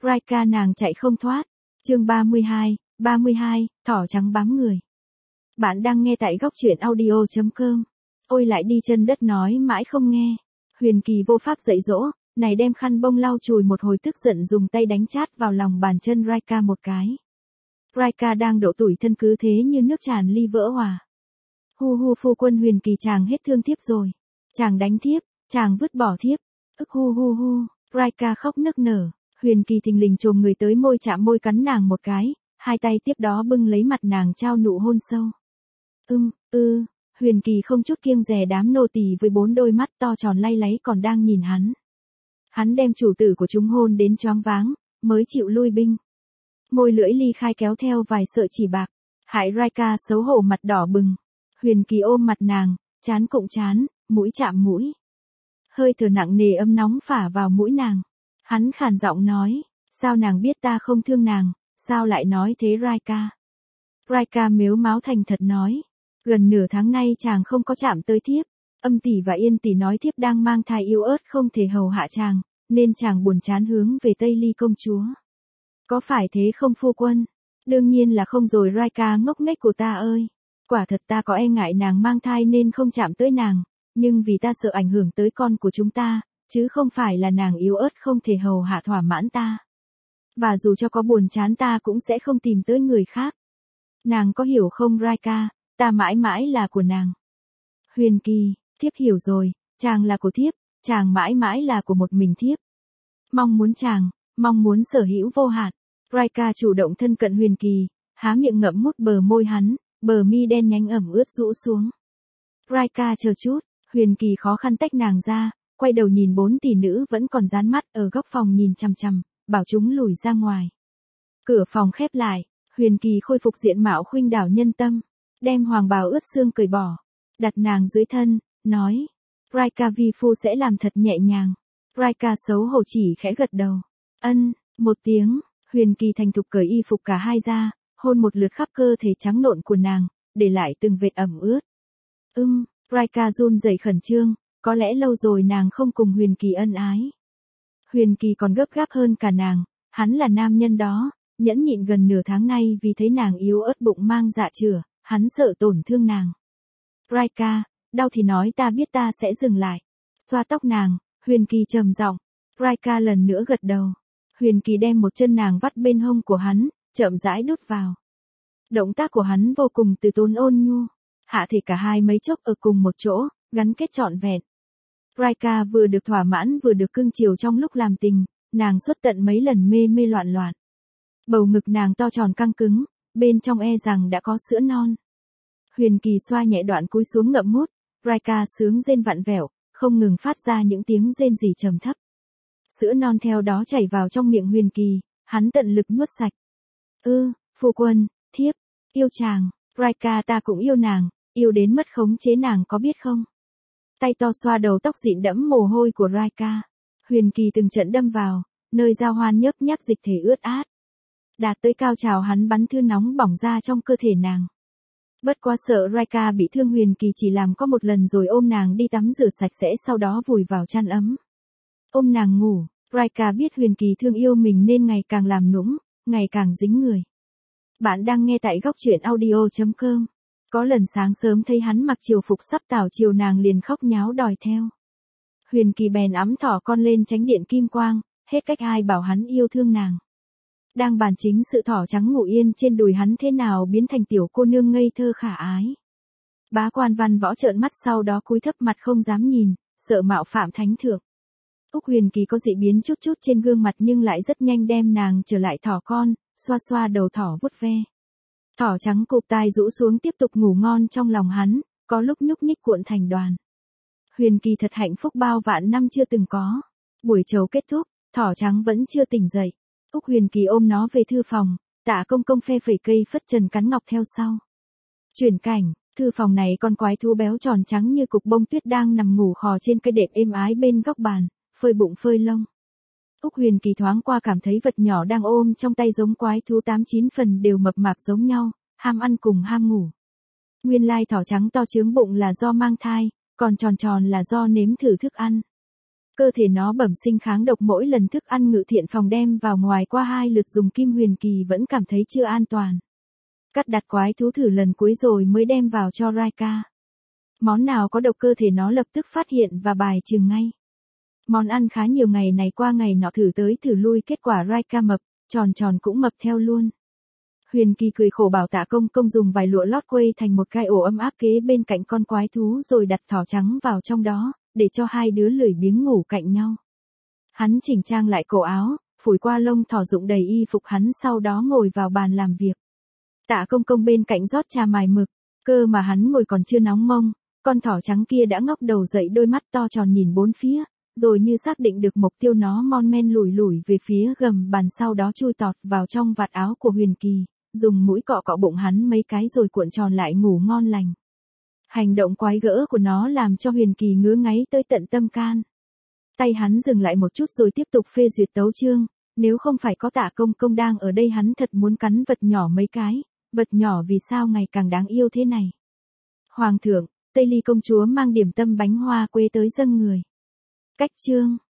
Raika nàng chạy không thoát. Chương 32, thỏ trắng bám người. Bạn đang nghe tại góc truyện audio.com. Ôi lại đi chân đất nói mãi không nghe. Huyền Kỳ vô pháp dạy dỗ, này đem khăn bông lau chùi một hồi tức giận dùng tay đánh chát vào lòng bàn chân Raika một cái. Raika đang độ tuổi thân cứ thế như nước tràn ly vỡ hòa. Hu hu phu quân Huyền Kỳ chàng hết thương thiếp rồi. Chàng đánh thiếp, chàng vứt bỏ thiếp. Ức hu hu hu, Raika khóc nức nở. Huyền Kỳ thình lình chồm người tới môi chạm môi cắn nàng một cái, hai tay tiếp đó bưng lấy mặt nàng trao nụ hôn sâu. Huyền Kỳ không chút kiêng dè đám nô tỳ với 4 đôi mắt to tròn lay láy còn đang nhìn hắn. Hắn đem chủ tử của chúng hôn đến choáng váng, mới chịu lui binh. Môi lưỡi ly khai kéo theo vài sợi chỉ bạc, hại Raika xấu hổ mặt đỏ bừng. Huyền Kỳ ôm mặt nàng, trán cụng trán, mũi chạm mũi. Hơi thở nặng nề ấm nóng phả vào mũi nàng. Hắn khàn giọng nói, sao nàng biết ta không thương nàng, sao lại nói thế Raika? Raika mếu máo thành thật nói, gần nửa tháng nay chàng không có chạm tới thiếp, Âm tỷ và Yên tỷ nói thiếp đang mang thai yếu ớt không thể hầu hạ chàng, nên chàng buồn chán hướng về Tây Ly công chúa. Có phải thế không phu quân? Đương nhiên là không rồi Raika ngốc nghếch của ta ơi. Quả thật ta có e ngại nàng mang thai nên không chạm tới nàng, nhưng vì ta sợ ảnh hưởng tới con của chúng ta, chứ không phải là nàng yếu ớt không thể hầu hạ thỏa mãn ta. Và dù cho có buồn chán ta cũng sẽ không tìm tới người khác. Nàng có hiểu không Raika, ta mãi mãi là của nàng. Huyền Kỳ, thiếp hiểu rồi, chàng là của thiếp, chàng mãi mãi là của một mình thiếp. Mong muốn sở hữu vô hạn. Raika chủ động thân cận Huyền Kỳ, há miệng ngậm mút bờ môi hắn, bờ mi đen nhánh ẩm ướt rũ xuống. Raika chờ chút, Huyền Kỳ khó khăn tách nàng ra, quay đầu nhìn 4 tỷ nữ vẫn còn dán mắt ở góc phòng nhìn chằm chằm, bảo chúng lùi ra ngoài. Cửa phòng khép lại, Huyền Kỳ khôi phục diện mạo khuynh đảo nhân tâm, đem hoàng bào ướt xương cởi bỏ, đặt nàng dưới thân, nói, Raika vi phu sẽ làm thật nhẹ nhàng. Raika xấu hổ chỉ khẽ gật đầu. Một tiếng, Huyền Kỳ thành thục cởi y phục cả hai ra, hôn một lượt khắp cơ thể trắng nộn của nàng, để lại từng vệt ẩm ướt. Raika run rẩy khẩn trương, có lẽ lâu rồi nàng không cùng Huyền Kỳ ân ái. Huyền Kỳ còn gấp gáp hơn cả nàng, hắn là nam nhân đó, nhẫn nhịn gần nửa tháng nay vì thấy nàng yếu ớt bụng mang dạ chửa, hắn sợ tổn thương nàng. Raika, đau thì nói ta biết ta sẽ dừng lại. Xoa tóc nàng, Huyền Kỳ trầm giọng. Raika lần nữa gật đầu. Huyền Kỳ đem một chân nàng vắt bên hông của hắn, chậm rãi đút vào. Động tác của hắn vô cùng từ tốn ôn nhu, hạ thể cả hai mấy chốc ở cùng một chỗ, gắn kết trọn vẹn. Raika vừa được thỏa mãn vừa được cưng chiều trong lúc làm tình, nàng xuất tận mấy lần mê mê loạn loạn. Bầu ngực nàng to tròn căng cứng, bên trong e rằng đã có sữa non. Huyền Kỳ xoa nhẹ đoạn cúi xuống ngậm mút, Raika sướng rên vặn vẹo, không ngừng phát ra những tiếng rên rỉ trầm thấp. Sữa non theo đó chảy vào trong miệng Huyền Kỳ, hắn tận lực nuốt sạch. Phu quân, thiếp, yêu chàng, Raika ta cũng yêu nàng, yêu đến mất khống chế nàng có biết không? Tay to xoa đầu tóc dịn đẫm mồ hôi của Raika. Huyền Kỳ từng trận đâm vào, nơi giao hoan nhấp nháp dịch thể ướt át. Đạt tới cao trào hắn bắn thư nóng bỏng ra trong cơ thể nàng. Bất quá sợ Raika bị thương Huyền Kỳ chỉ làm có một lần rồi ôm nàng đi tắm rửa sạch sẽ sau đó vùi vào chăn ấm. Ôm nàng ngủ, Raika biết Huyền Kỳ thương yêu mình nên ngày càng làm nũng, ngày càng dính người. Bạn đang nghe tại góc truyện audio.com. Có lần sáng sớm thấy hắn mặc triều phục sắp tảo triều nàng liền khóc nháo đòi theo. Huyền Kỳ bèn ẵm thỏ con lên tránh điện kim quang, hết cách ai bảo hắn yêu thương nàng. Đang bàn chính sự thỏ trắng ngủ yên trên đùi hắn thế nào biến thành tiểu cô nương ngây thơ khả ái. Bá quan Văn Võ trợn mắt sau đó cúi thấp mặt không dám nhìn, sợ mạo phạm thánh thượng. Huyền Kỳ có dị biến chút chút trên gương mặt nhưng lại rất nhanh đem nàng trở lại thỏ con, xoa xoa đầu thỏ vuốt ve. Thỏ trắng cụp tai rũ xuống tiếp tục ngủ ngon trong lòng hắn, có lúc nhúc nhích cuộn thành đoàn. Huyền Kỳ thật hạnh phúc bao vạn năm chưa từng có. Buổi trầu kết thúc, thỏ trắng vẫn chưa tỉnh dậy. Huyền Kỳ ôm nó về thư phòng, Tạ Công Công phe phẩy cây phất trần cắn ngọc theo sau. Chuyển cảnh, thư phòng này con quái thú béo tròn trắng như cục bông tuyết đang nằm ngủ khò trên cây đệm êm ái bên góc bàn, phơi bụng phơi lông. Huyền Kỳ thoáng qua cảm thấy vật nhỏ đang ôm trong tay giống quái thú 89 phần đều mập mạp giống nhau, ham ăn cùng ham ngủ. Nguyên lai thỏ trắng to trướng bụng là do mang thai, còn tròn tròn là do nếm thử thức ăn. Cơ thể nó bẩm sinh kháng độc, mỗi lần thức ăn Ngự Thiện Phòng đem vào ngoài qua 2 lượt dùng kim huyền kỳ vẫn cảm thấy chưa an toàn. Cắt đặt quái thú thử lần cuối rồi mới đem vào cho Raika. Món nào có độc cơ thể nó lập tức phát hiện và bài trừ ngay. Món ăn khá nhiều, ngày này qua ngày nọ, thử tới thử lui, kết quả Raika mập, tròn tròn cũng mập theo luôn. Huyền Kỳ cười khổ bảo Tạ Công Công dùng vài lụa lót quây thành một cái ổ ấm áp kế bên cạnh con quái thú rồi đặt thỏ trắng vào trong đó, để cho hai đứa lười biếng ngủ cạnh nhau. Hắn chỉnh trang lại cổ áo, phủi qua lông thỏ rụng đầy y phục hắn, sau đó ngồi vào bàn làm việc. Tạ Công Công bên cạnh rót trà mài mực, cơ mà hắn ngồi còn chưa nóng mông, con thỏ trắng kia đã ngóc đầu dậy, đôi mắt to tròn nhìn bốn phía, rồi như xác định được mục tiêu nó mon men lủi lủi về phía gầm bàn, sau đó chui tọt vào trong vạt áo của Huyền Kỳ, dùng mũi cọ cọ bụng hắn mấy cái rồi cuộn tròn lại ngủ ngon lành. Hành động quái gở của nó làm cho Huyền Kỳ ngứa ngáy tới tận tâm can. Tay hắn dừng lại một chút rồi tiếp tục phê duyệt tấu chương, nếu không phải có Tạ Công Công đang ở đây hắn thật muốn cắn vật nhỏ mấy cái, vật nhỏ vì sao ngày càng đáng yêu thế này. Hoàng thượng, Tây Ly công chúa mang điểm tâm bánh hoa quê tới dâng người. Cách chương